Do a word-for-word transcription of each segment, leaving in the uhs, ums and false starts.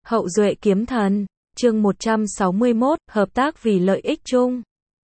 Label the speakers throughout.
Speaker 1: Hậu duệ kiếm thần, chương một trăm sáu mươi mốt, hợp tác vì lợi ích chung.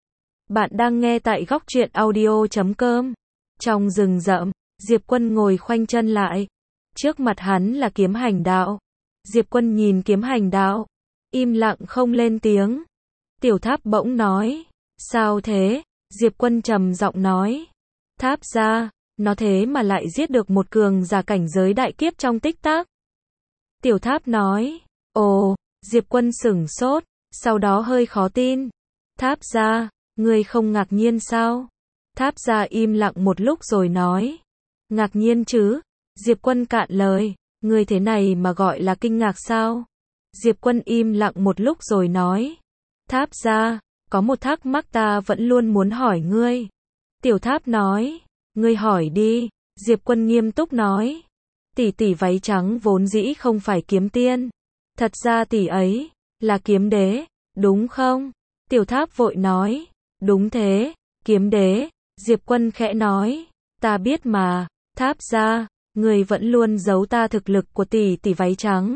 Speaker 1: Bạn đang nghe tại góc truyện audio chấm com. Trong rừng rậm, Diệp Quân ngồi khoanh chân lại. Trước mặt hắn là kiếm hành đạo. Diệp Quân nhìn kiếm hành đạo, im lặng không lên tiếng. Tiểu Tháp bỗng nói, sao thế? Diệp Quân trầm giọng nói, Tháp gia, nó thế mà lại giết được một cường giả cảnh giới đại kiếp trong tích tắc. Tiểu Tháp nói, ồ, Diệp Quân sửng sốt, sau đó hơi khó tin. Tháp gia, ngươi không ngạc nhiên sao? Tháp gia im lặng một lúc rồi nói, ngạc nhiên chứ? Diệp Quân cạn lời, ngươi thế này mà gọi là kinh ngạc sao? Diệp Quân im lặng một lúc rồi nói, Tháp gia, có một thắc mắc ta vẫn luôn muốn hỏi ngươi. Tiểu Tháp nói, ngươi hỏi đi. Diệp Quân nghiêm túc nói, tỷ tỷ váy trắng vốn dĩ không phải kiếm tiên. Thật ra tỷ ấy là kiếm đế, đúng không? Tiểu Tháp vội nói, đúng thế, kiếm đế. Diệp Quân khẽ nói, ta biết mà. Tháp gia, người vẫn luôn giấu ta thực lực của tỷ tỷ váy trắng.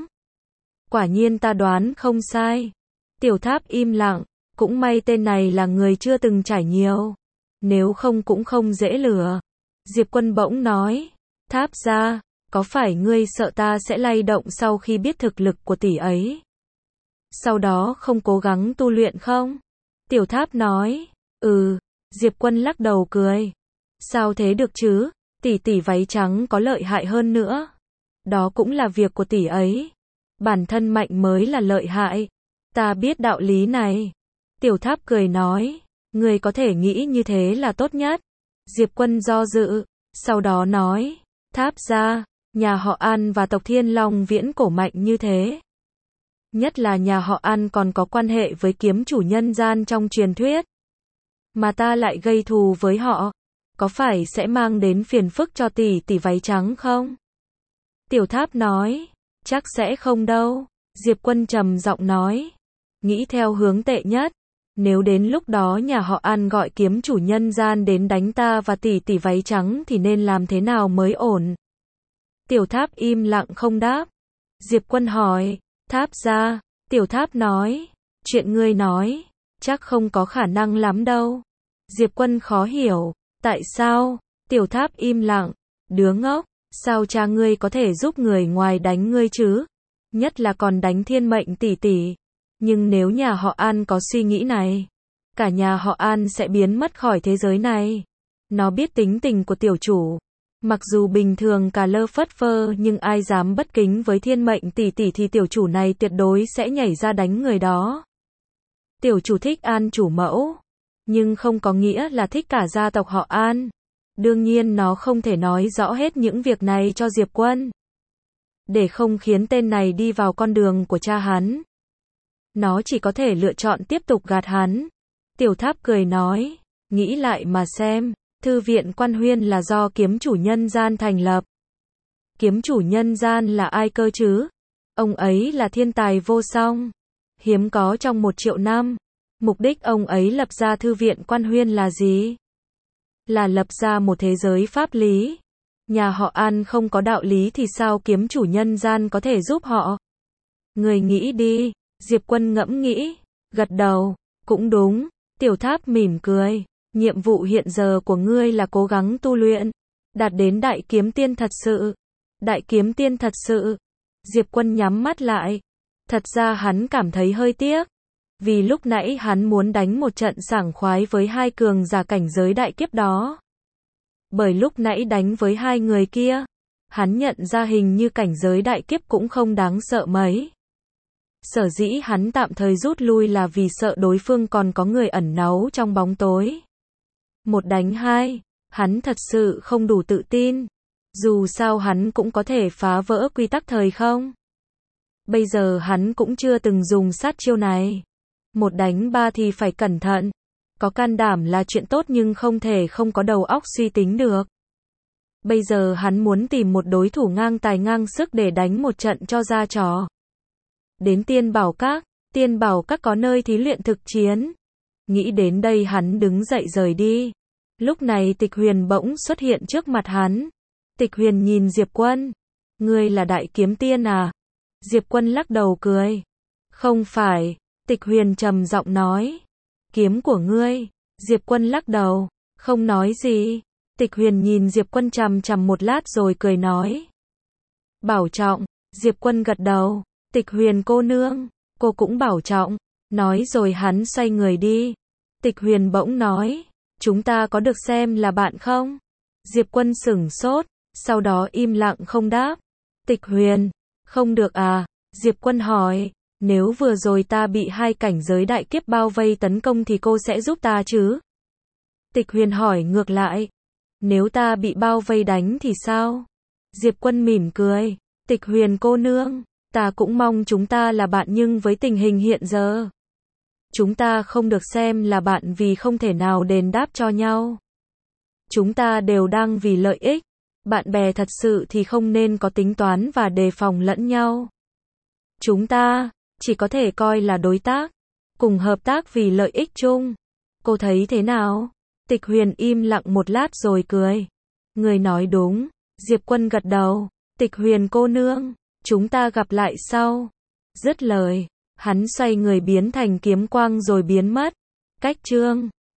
Speaker 1: Quả nhiên ta đoán không sai. Tiểu Tháp im lặng, cũng may tên này là người chưa từng trải nhiều, nếu không cũng không dễ lừa. Diệp Quân bỗng nói, Tháp gia, có phải ngươi sợ ta sẽ lay động sau khi biết thực lực của tỷ ấy? Sau đó không cố gắng tu luyện không? Tiểu Tháp nói, ừ. Diệp Quân lắc đầu cười, sao thế được chứ? Tỷ tỷ váy trắng có lợi hại hơn nữa. Đó cũng là việc của tỷ ấy. Bản thân mạnh mới là lợi hại. Ta biết đạo lý này. Tiểu Tháp cười nói, ngươi có thể nghĩ như thế là tốt nhất. Diệp Quân do dự, sau đó nói, Tháp gia, nhà họ An và tộc Thiên Long viễn cổ mạnh như thế. Nhất là nhà họ An còn có quan hệ với kiếm chủ nhân gian trong truyền thuyết. Mà ta lại gây thù với họ, có phải sẽ mang đến phiền phức cho tỷ tỷ váy trắng không? Tiểu Tháp nói, chắc sẽ không đâu. Diệp Quân trầm giọng nói, nghĩ theo hướng tệ nhất. Nếu đến lúc đó nhà họ An gọi kiếm chủ nhân gian đến đánh ta và tỷ tỷ váy trắng thì nên làm thế nào mới ổn? Tiểu Tháp im lặng không đáp. Diệp Quân hỏi, Tháp gia. Tiểu Tháp nói, chuyện ngươi nói, chắc không có khả năng lắm đâu. Diệp Quân khó hiểu, tại sao? Tiểu Tháp im lặng, đứa ngốc, sao cha ngươi có thể giúp người ngoài đánh ngươi chứ? Nhất là còn đánh thiên mệnh tỷ tỷ. Nhưng nếu nhà họ An có suy nghĩ này, cả nhà họ An sẽ biến mất khỏi thế giới này. Nó biết tính tình của tiểu chủ. Mặc dù bình thường cà lơ phất phơ nhưng ai dám bất kính với thiên mệnh tỷ tỷ thì tiểu chủ này tuyệt đối sẽ nhảy ra đánh người đó. Tiểu chủ thích An chủ mẫu, nhưng không có nghĩa là thích cả gia tộc họ An. Đương nhiên nó không thể nói rõ hết những việc này cho Diệp Quân, để không khiến tên này đi vào con đường của cha hắn. Nó chỉ có thể lựa chọn tiếp tục gạt hắn. Tiểu Tháp cười nói, nghĩ lại mà xem, thư viện Quan Huyên là do kiếm chủ nhân gian thành lập. Kiếm chủ nhân gian là ai cơ chứ? Ông ấy là thiên tài vô song, hiếm có trong một triệu năm. Mục đích ông ấy lập ra thư viện Quan Huyên là gì? Là lập ra một thế giới pháp lý. Nhà họ An không có đạo lý thì sao kiếm chủ nhân gian có thể giúp họ? Người nghĩ đi. Diệp Quân ngẫm nghĩ, gật đầu, cũng đúng. Tiểu Tháp mỉm cười, nhiệm vụ hiện giờ của ngươi là cố gắng tu luyện, đạt đến đại kiếm tiên thật sự. Đại kiếm tiên thật sự. Diệp Quân nhắm mắt lại. Thật ra hắn cảm thấy hơi tiếc, vì lúc nãy hắn muốn đánh một trận sảng khoái với hai cường giả cảnh giới đại kiếp đó. Bởi lúc nãy đánh với hai người kia, hắn nhận ra hình như cảnh giới đại kiếp cũng không đáng sợ mấy. Sở dĩ hắn tạm thời rút lui là vì sợ đối phương còn có người ẩn náu trong bóng tối. Một đánh hai, hắn thật sự không đủ tự tin. Dù sao hắn cũng có thể phá vỡ quy tắc thời không. Bây giờ hắn cũng chưa từng dùng sát chiêu này. Một đánh ba thì phải cẩn thận. Có can đảm là chuyện tốt nhưng không thể không có đầu óc suy tính được. Bây giờ hắn muốn tìm một đối thủ ngang tài ngang sức để đánh một trận cho ra trò. Đến Tiên Bảo Các, Tiên Bảo Các có nơi thí luyện thực chiến. Nghĩ đến đây hắn đứng dậy rời đi. Lúc này Tịch Huyền bỗng xuất hiện trước mặt hắn. Tịch Huyền nhìn Diệp Quân, ngươi là đại kiếm tiên à? Diệp Quân lắc đầu cười. Không phải, Tịch Huyền trầm giọng nói. Kiếm của ngươi. Diệp Quân lắc đầu, không nói gì. Tịch Huyền nhìn Diệp Quân chằm chằm một lát rồi cười nói. Bảo trọng. Diệp Quân gật đầu. Tịch Huyền cô nương, cô cũng bảo trọng. Nói rồi hắn xoay người đi. Tịch Huyền bỗng nói, chúng ta có được xem là bạn không? Diệp Quân sửng sốt, sau đó im lặng không đáp. Tịch Huyền, không được à? Diệp Quân hỏi, nếu vừa rồi ta bị hai cảnh giới đại kiếp bao vây tấn công thì cô sẽ giúp ta chứ? Tịch Huyền hỏi ngược lại, nếu ta bị bao vây đánh thì sao? Diệp Quân mỉm cười, Tịch Huyền cô nương, ta cũng mong chúng ta là bạn nhưng với tình hình hiện giờ, chúng ta không được xem là bạn vì không thể nào đền đáp cho nhau. Chúng ta đều đang vì lợi ích. Bạn bè thật sự thì không nên có tính toán và đề phòng lẫn nhau. Chúng ta chỉ có thể coi là đối tác, cùng hợp tác vì lợi ích chung. Cô thấy thế nào? Tịch Huyền im lặng một lát rồi cười. Người nói đúng. Diệp Quân gật đầu. Tịch Huyền cô nương, chúng ta gặp lại sau. Dứt lời, hắn xoay người biến thành kiếm quang rồi biến mất. Cách chương